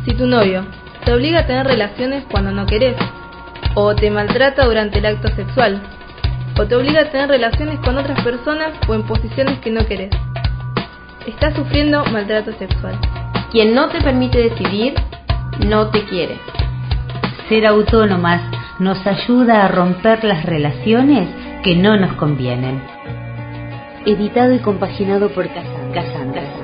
Si tu novio te obliga a tener relaciones cuando no querés, o te maltrata durante el acto sexual, o te obliga a tener relaciones con otras personas o en posiciones que no querés, estás sufriendo maltrato sexual. Quien no te permite decidir, no te quiere. Ser autónomas nos ayuda a romper las relaciones que no nos convienen. Editado y compaginado por Cassandra.